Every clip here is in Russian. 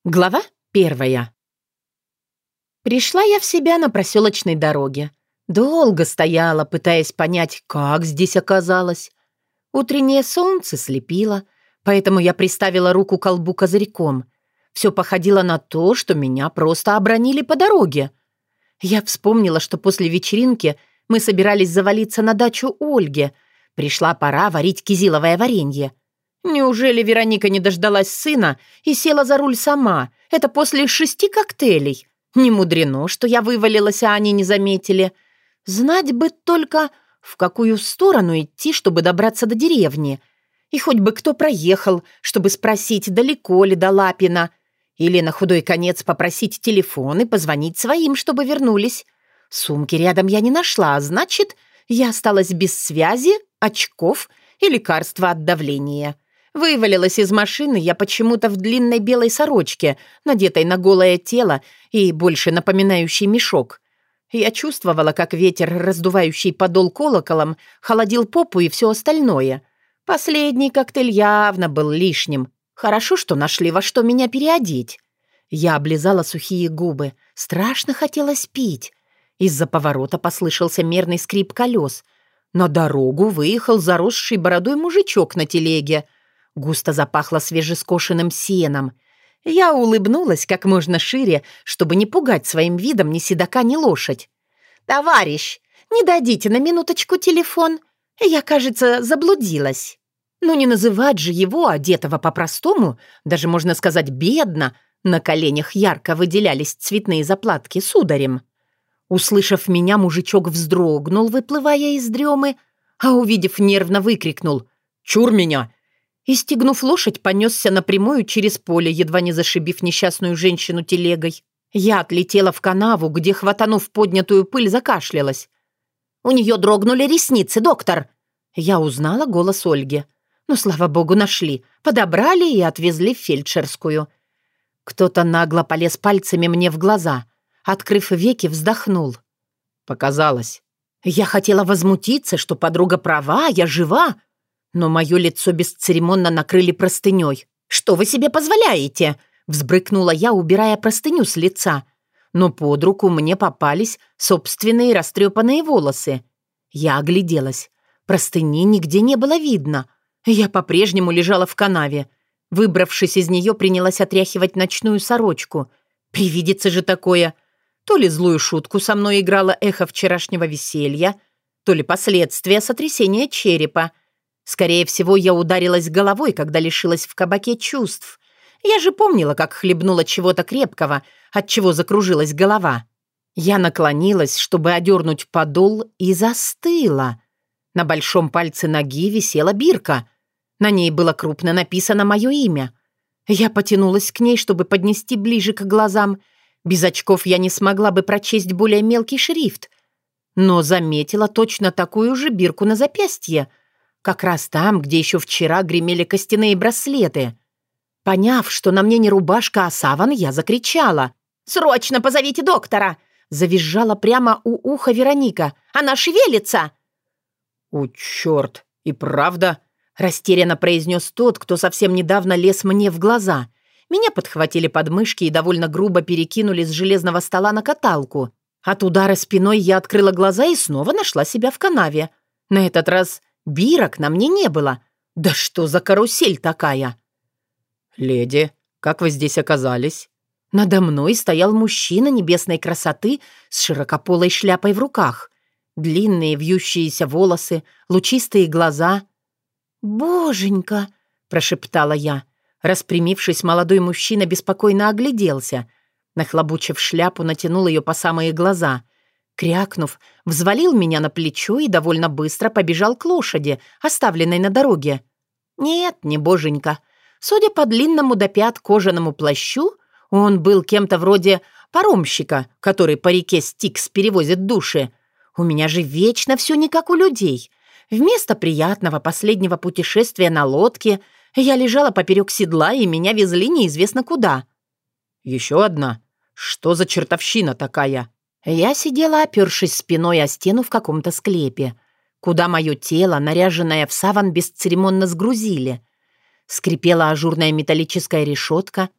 Глава 1. Пришла я в себя на проселочной дороге. Долго стояла, пытаясь понять, как здесь оказалось. Утреннее солнце слепило, поэтому я приставила руку к колбу козырьком. Все походило на то, что меня просто обронили по дороге. Я вспомнила, что после вечеринки мы собирались завалиться на дачу Ольги. Пришла пора варить кизиловое варенье. Неужели Вероника не дождалась сына и села за руль сама? Это после 6 коктейлей. Не мудрено, что я вывалилась, а они не заметили. Знать бы только, в какую сторону идти, чтобы добраться до деревни. И хоть бы кто проехал, чтобы спросить, далеко ли до Лапина. Или на худой конец попросить телефон и позвонить своим, чтобы вернулись. Сумки рядом я не нашла, а значит, я осталась без связи, очков и лекарства от давления. Вывалилась из машины я почему-то в длинной белой сорочке, надетой на голое тело и больше напоминающей мешок. Я чувствовала, как ветер, раздувающий подол колоколом, холодил попу и все остальное. Последний коктейль явно был лишним. Хорошо, что нашли во что меня переодеть. Я облизала сухие губы. Страшно хотелось пить. Из-за поворота послышался мерный скрип колес. На дорогу выехал заросший бородой мужичок на телеге. Густо запахло свежескошенным сеном. Я улыбнулась как можно шире, чтобы не пугать своим видом ни седока, ни лошадь. «Товарищ, не дадите на минуточку телефон? Я, кажется, заблудилась». Ну не называть же его, одетого по-простому, даже можно сказать бедно, на коленях ярко выделялись цветные заплатки сударем. Услышав меня, мужичок вздрогнул, выплывая из дремы, а увидев, нервно выкрикнул «Чур меня!» и, стегнув лошадь, понесся напрямую через поле, едва не зашибив несчастную женщину телегой. Я отлетела в канаву, где, хватанув поднятую пыль, закашлялась. «У нее дрогнули ресницы, доктор!» Я узнала голос Ольги. Ну, слава богу, нашли. Подобрали и отвезли в фельдшерскую. Кто-то нагло полез пальцами мне в глаза. Открыв веки, вздохнул. Показалось. Я хотела возмутиться, что подруга права, я жива. Но мое лицо бесцеремонно накрыли простыней. «Что вы себе позволяете?» — взбрыкнула я, убирая простыню с лица. Но под руку мне попались собственные растрепанные волосы. Я огляделась. Простыни нигде не было видно. Я по-прежнему лежала в канаве. Выбравшись из нее, принялась отряхивать ночную сорочку. Привидится же такое. То ли злую шутку со мной играло эхо вчерашнего веселья, то ли последствия сотрясения черепа. Скорее всего, я ударилась головой, когда лишилась в кабаке чувств. Я же помнила, как хлебнула чего-то крепкого, от чего закружилась голова. Я наклонилась, чтобы одернуть подол, и застыла. На большом пальце ноги висела бирка. На ней было крупно написано мое имя. Я потянулась к ней, чтобы поднести ближе к глазам. Без очков я не смогла бы прочесть более мелкий шрифт. Но заметила точно такую же бирку на запястье. Как раз там, где еще вчера гремели костяные браслеты. Поняв, что на мне не рубашка, а саван, я закричала. «Срочно позовите доктора!» Завизжала прямо у уха Вероника. «Она шевелится!» «О, черт! И правда?» Растерянно произнес тот, кто совсем недавно лез мне в глаза. Меня подхватили подмышки и довольно грубо перекинули с железного стола на каталку. От удара спиной я открыла глаза и снова нашла себя в канаве. На этот раз бирок на мне не было. Да что за карусель такая? «Леди, как вы здесь оказались?» Надо мной стоял мужчина небесной красоты с широкополой шляпой в руках. Длинные вьющиеся волосы, лучистые глаза. «Боженька!» — прошептала я. Распрямившись, молодой мужчина беспокойно огляделся. Нахлобучив шляпу, натянул ее по самые глаза. Крякнув, взвалил меня на плечо и довольно быстро побежал к лошади, оставленной на дороге. Нет, не боженька. Судя по длинному до пят кожаному плащу, он был кем-то вроде паромщика, который по реке Стикс перевозит души. У меня же вечно все не как у людей. Вместо приятного последнего путешествия на лодке я лежала поперек седла, и меня везли неизвестно куда. «Еще одна? Что за чертовщина такая?» Я сидела, опершись спиной о стену в каком-то склепе, куда мое тело, наряженное в саван, бесцеремонно сгрузили. Скрипела ажурная металлическая решетка.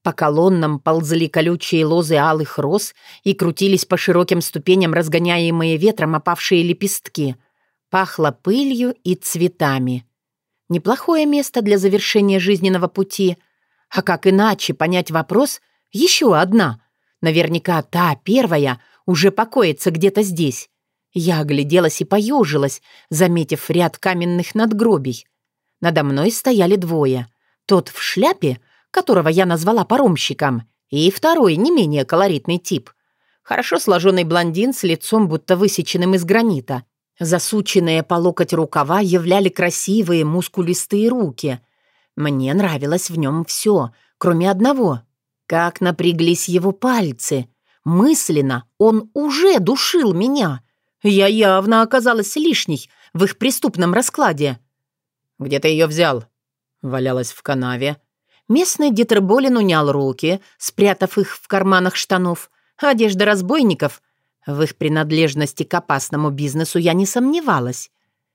По колоннам ползли колючие лозы алых роз и крутились по широким ступеням разгоняемые ветром опавшие лепестки. Пахло пылью и цветами. Неплохое место для завершения жизненного пути. А как иначе понять вопрос? Еще одна. Наверняка та первая уже покоится где-то здесь. Я огляделась и поежилась, заметив ряд каменных надгробий. Надо мной стояли двое. Тот в шляпе, которого я назвала паромщиком, и второй, не менее колоритный тип. Хорошо сложенный блондин с лицом, будто высеченным из гранита. Засученные по локоть рукава являли красивые мускулистые руки. Мне нравилось в нем все, кроме одного. Как напряглись его пальцы. Мысленно он уже душил меня. Я явно оказалась лишней в их преступном раскладе. «Где ты ее взял?» Валялась в канаве. Местный Дитерболин унял руки, спрятав их в карманах штанов. Одежда разбойников. В их принадлежности к опасному бизнесу я не сомневалась.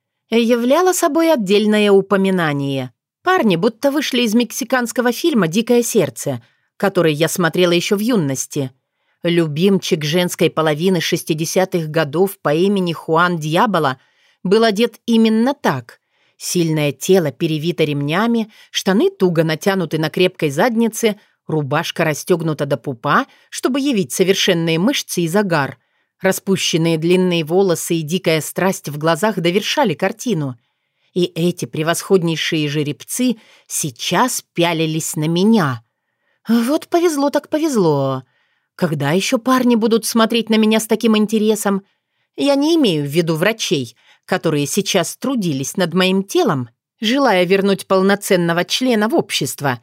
Являла собой отдельное упоминание. Парни будто вышли из мексиканского фильма «Дикое сердце», который я смотрела еще в юности. Любимчик женской половины 60-х годов по имени Хуан Дьявола был одет именно так. Сильное тело перевито ремнями, штаны туго натянуты на крепкой заднице, рубашка расстегнута до пупа, чтобы явить совершенные мышцы и загар. Распущенные длинные волосы и дикая страсть в глазах довершали картину. И эти превосходнейшие жеребцы сейчас пялились на меня. Вот повезло так повезло. Когда еще парни будут смотреть на меня с таким интересом? Я не имею в виду врачей, которые сейчас трудились над моим телом, желая вернуть полноценного члена в общество.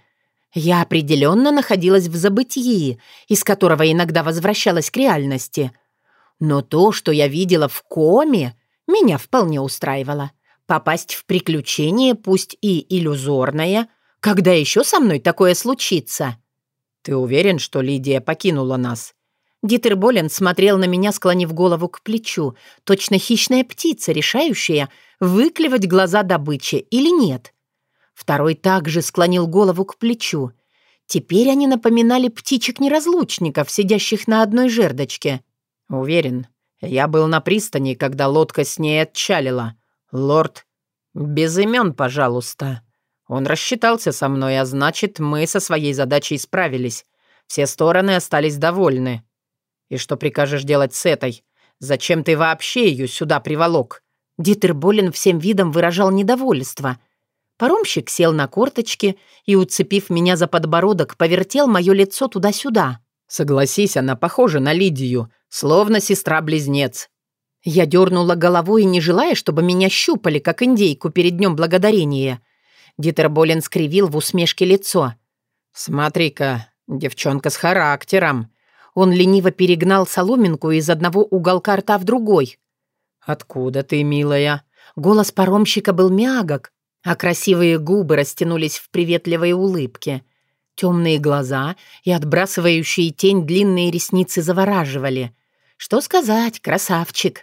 Я определенно находилась в забытии, из которого иногда возвращалась к реальности. Но то, что я видела в коме, меня вполне устраивало. Попасть в приключение, пусть и иллюзорное, когда еще со мной такое случится? «Ты уверен, что Лидия покинула нас?» Дитерболин смотрел на меня, склонив голову к плечу, точно хищная птица, решающая, выклевать глаза добычи или нет. Второй также склонил голову к плечу. Теперь они напоминали птичек-неразлучников, сидящих на одной жердочке. «Уверен. Я был на пристани, когда лодка с ней отчалила. Лорд, без имен, пожалуйста. Он рассчитался со мной, а значит, мы со своей задачей справились. Все стороны остались довольны. И что прикажешь делать с этой? Зачем ты вообще ее сюда приволок?» Дитерболин всем видом выражал недовольство. Паромщик сел на корточки и, уцепив меня за подбородок, повертел мое лицо туда-сюда. «Согласись, она похожа на Лидию, словно сестра-близнец». Я дернула головой, не желая, чтобы меня щупали, как индейку перед Днем Благодарения. Дитерболин скривил в усмешке лицо. «Смотри-ка, девчонка с характером». Он лениво перегнал соломинку из одного уголка рта в другой. «Откуда ты, милая?» Голос паромщика был мягок, а красивые губы растянулись в приветливой улыбке. Темные глаза и отбрасывающие тень длинные ресницы завораживали. Что сказать, красавчик.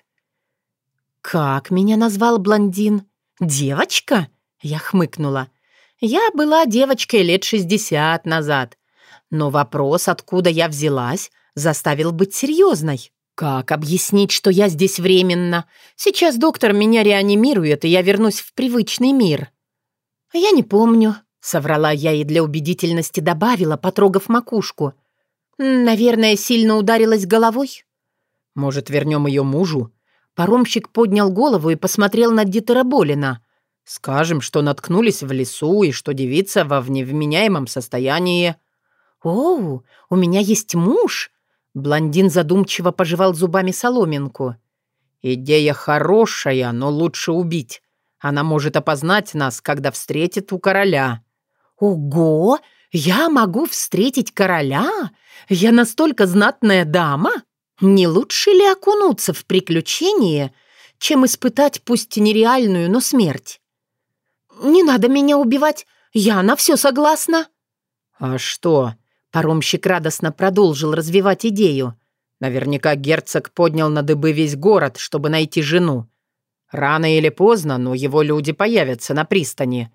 «Как меня назвал блондин? Девочка?» Я хмыкнула. Я была девочкой лет 60 назад. Но вопрос, откуда я взялась, заставил быть серьезной. Как объяснить, что я здесь временно? Сейчас доктор меня реанимирует, и я вернусь в привычный мир. Я не помню, соврала я и для убедительности добавила, потрогав макушку. Наверное, сильно ударилась головой. Может, вернем ее мужу? Паромщик поднял голову и посмотрел на Дитерболина. Скажем, что наткнулись в лесу и что девица во невменяемом состоянии. «Оу, у меня есть муж!» Блондин задумчиво пожевал зубами соломинку. «Идея хорошая, но лучше убить. Она может опознать нас, когда встретит у короля». «Ого! Я могу встретить короля? Я настолько знатная дама? Не лучше ли окунуться в приключение, чем испытать пусть нереальную, но смерть?» «Не надо меня убивать, я на все согласна». «А что?» Паромщик радостно продолжил развивать идею. «Наверняка герцог поднял на дыбы весь город, чтобы найти жену. Рано или поздно, но его люди появятся на пристани.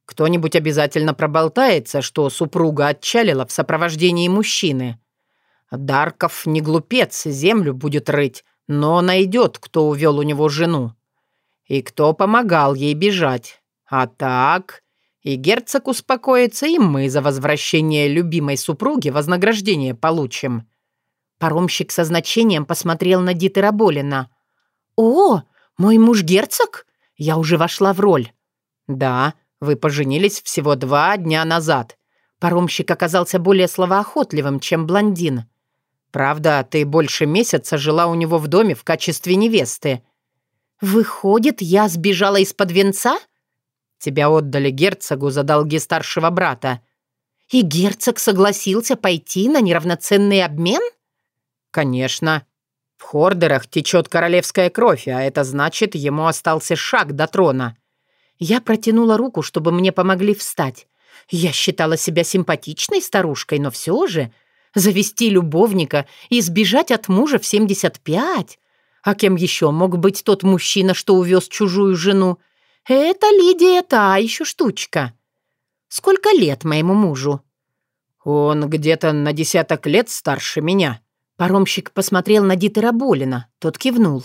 Кто-нибудь обязательно проболтается, что супруга отчалила в сопровождении мужчины. Дарков не глупец, землю будет рыть, но найдет, кто увел у него жену. И кто помогал ей бежать. А так... И герцог успокоится, и мы за возвращение любимой супруги вознаграждение получим». Паромщик со значением посмотрел на Дитера Болина. «О, мой муж герцог? Я уже вошла в роль». «Да, вы поженились всего 2 дня назад». Паромщик оказался более словоохотливым, чем блондин. «Правда, ты больше месяца жила у него в доме в качестве невесты». «Выходит, я сбежала из-под венца?» «Тебя отдали герцогу за долги старшего брата». «И герцог согласился пойти на неравноценный обмен?» «Конечно. В Хордерах течет королевская кровь, а это значит, ему остался шаг до трона». Я протянула руку, чтобы мне помогли встать. Я считала себя симпатичной старушкой, но все же завести любовника и сбежать от мужа в 75. А кем еще мог быть тот мужчина, что увез чужую жену? Это Лидия та еще штучка. Сколько лет моему мужу? Он где-то на 10 лет старше меня. Паромщик посмотрел на Дитера Болина. Тот кивнул.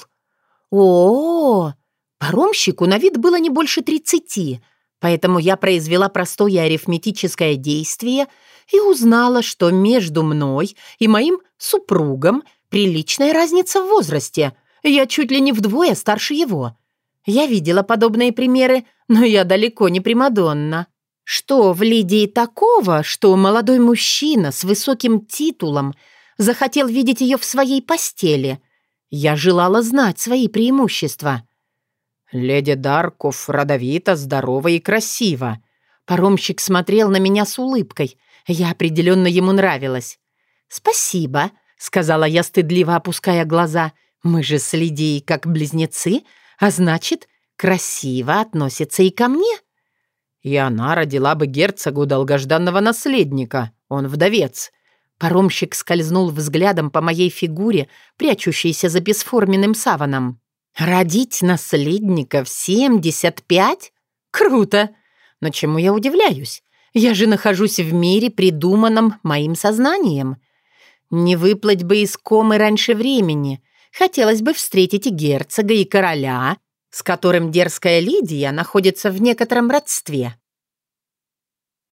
О, паромщику на вид было не больше 30, поэтому я произвела простое арифметическое действие и узнала, что между мной и моим супругом приличная разница в возрасте. Я чуть ли не вдвое старше его. Я видела подобные примеры, но я далеко не примадонна. Что в Лидии такого, что молодой мужчина с высоким титулом захотел видеть ее в своей постели? Я желала знать свои преимущества. «Леди Дарков родовита, здорова и красива». Паромщик смотрел на меня с улыбкой. Я определенно ему нравилась. «Спасибо», — сказала я, стыдливо опуская глаза. «Мы же с Лидией как близнецы, а значит, красиво относится и ко мне». «И она родила бы герцогу долгожданного наследника. Он вдовец». Паромщик скользнул взглядом по моей фигуре, прячущейся за бесформенным саваном. «Родить наследника в 75? Круто! Но чему я удивляюсь? Я же нахожусь в мире, придуманном моим сознанием. Не выплыть бы из комы раньше времени. Хотелось бы встретить и герцога, и короля, с которым дерзкая Лидия находится в некотором родстве».